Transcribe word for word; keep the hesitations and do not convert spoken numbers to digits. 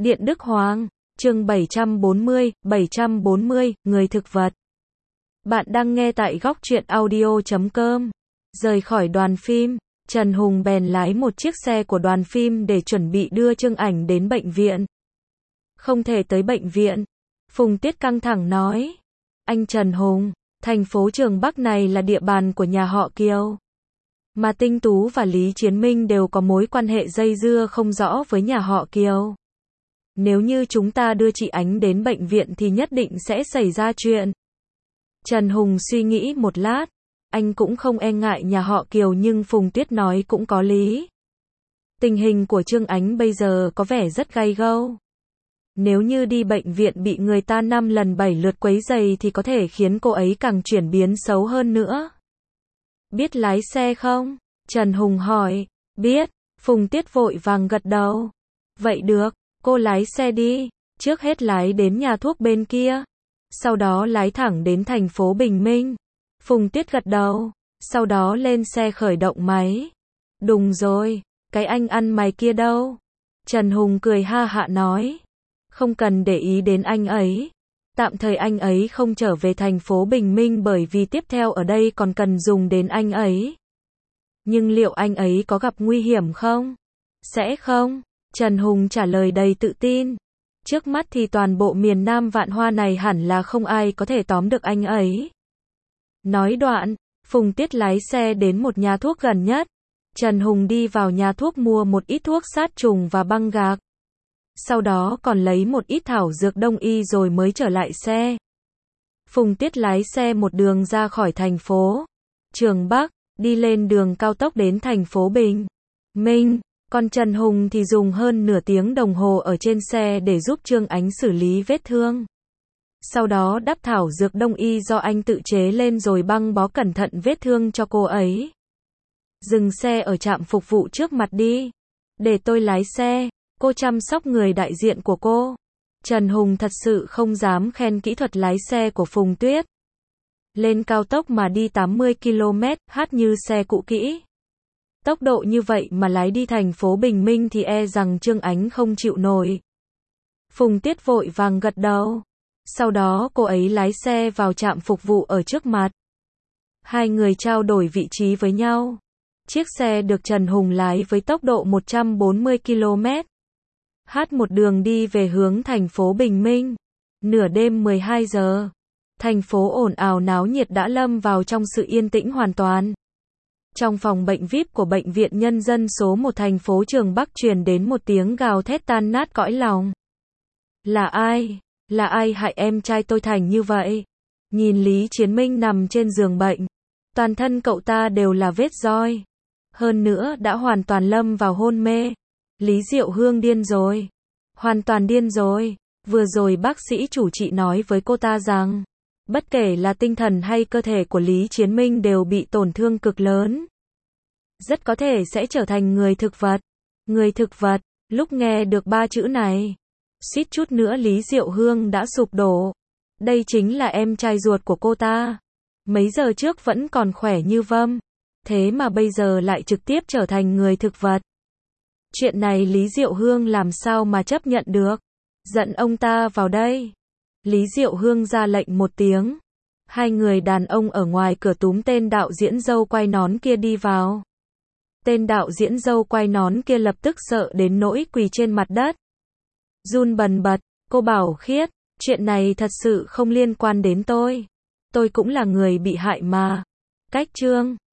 Điện Đức Hoàng, chương bảy trăm bốn mươi, bảy trăm bốn mươi, người thực vật. Bạn đang nghe tại góc truyện audio chấm com. Rời khỏi đoàn phim, Trần Hùng bèn lái một chiếc xe của đoàn phim để chuẩn bị đưa Trương Ảnh đến bệnh viện. Không thể tới bệnh viện, Phùng Tuyết căng thẳng nói. Anh Trần Hùng, thành phố Trường Bắc này là địa bàn của nhà họ Kiều. Mà Tinh Tú và Lý Chiến Minh đều có mối quan hệ dây dưa không rõ với nhà họ Kiều. Nếu như chúng ta đưa chị Ánh đến bệnh viện thì nhất định sẽ xảy ra chuyện. Trần Hùng suy nghĩ một lát, anh cũng không e ngại nhà họ Kiều nhưng Phùng Tuyết nói cũng có lý. Tình hình của Trương Ánh bây giờ có vẻ rất gay gâu. Nếu như đi bệnh viện bị người ta năm lần bảy lượt quấy rầy thì có thể khiến cô ấy càng chuyển biến xấu hơn nữa. Biết lái xe không? Trần Hùng hỏi. Biết, Phùng Tuyết vội vàng gật đầu. Vậy được, cô lái xe đi, trước hết lái đến nhà thuốc bên kia, sau đó lái thẳng đến thành phố Bình Minh. Phùng Tuyết gật đầu, sau đó lên xe khởi động máy. Đúng rồi, cái anh ăn mày kia đâu? Trần Hùng cười ha hả nói. Không cần để ý đến anh ấy. Tạm thời anh ấy không trở về thành phố Bình Minh bởi vì tiếp theo ở đây còn cần dùng đến anh ấy. Nhưng liệu anh ấy có gặp nguy hiểm không? Sẽ không. Trần Hùng trả lời đầy tự tin. Trước mắt thì toàn bộ miền Nam Vạn Hoa này hẳn là không ai có thể tóm được anh ấy. Nói đoạn, Phùng Tuyết lái xe đến một nhà thuốc gần nhất. Trần Hùng đi vào nhà thuốc mua một ít thuốc sát trùng và băng gạc. Sau đó còn lấy một ít thảo dược đông y rồi mới trở lại xe. Phùng Tuyết lái xe một đường ra khỏi thành phố Trường Bắc, đi lên đường cao tốc đến thành phố Bình Minh. Còn Trần Hùng thì dùng hơn nửa tiếng đồng hồ ở trên xe để giúp Trương Ánh xử lý vết thương. Sau đó đắp thảo dược đông y do anh tự chế lên rồi băng bó cẩn thận vết thương cho cô ấy. Dừng xe ở trạm phục vụ trước mặt đi. Để tôi lái xe, cô chăm sóc người đại diện của cô. Trần Hùng thật sự không dám khen kỹ thuật lái xe của Phùng Tuyết. Lên cao tốc mà đi tám mươi ki lô mét, hát như xe cũ kỹ. Tốc độ như vậy mà lái đi thành phố Bình Minh thì e rằng Trương Ánh không chịu nổi. Phùng Tuyết vội vàng gật đầu. Sau đó cô ấy lái xe vào trạm phục vụ ở trước mặt. Hai người trao đổi vị trí với nhau. Chiếc xe được Trần Hùng lái với tốc độ một trăm bốn mươi ki lô mét. Hát một đường đi về hướng thành phố Bình Minh. Nửa đêm mười hai giờ. Thành phố ồn ào náo nhiệt đã lâm vào trong sự yên tĩnh hoàn toàn. Trong phòng bệnh vi ai pi của Bệnh viện Nhân dân số một thành phố Trường Bắc truyền đến một tiếng gào thét tan nát cõi lòng. Là ai? Là ai hại em trai tôi thành như vậy? Nhìn Lý Chiến Minh nằm trên giường bệnh. Toàn thân cậu ta đều là vết roi. Hơn nữa đã hoàn toàn lâm vào hôn mê. Lý Diệu Hương điên rồi. Hoàn toàn điên rồi. Vừa rồi bác sĩ chủ trị nói với cô ta rằng, bất kể là tinh thần hay cơ thể của Lý Chiến Minh đều bị tổn thương cực lớn. Rất có thể sẽ trở thành người thực vật. Người thực vật, lúc nghe được ba chữ này, suýt chút nữa Lý Diệu Hương đã sụp đổ. Đây chính là em trai ruột của cô ta. Mấy giờ trước vẫn còn khỏe như vâm. Thế mà bây giờ lại trực tiếp trở thành người thực vật. Chuyện này Lý Diệu Hương làm sao mà chấp nhận được. Dẫn ông ta vào đây. Lý Diệu Hương ra lệnh một tiếng. Hai người đàn ông ở ngoài cửa túm tên đạo diễn dâu quay nón kia đi vào. Tên đạo diễn dâu quay nón kia lập tức sợ đến nỗi quỳ trên mặt đất. Run bần bật, cô Bảo Khiết, chuyện này thật sự không liên quan đến tôi. Tôi cũng là người bị hại mà. Cách Trương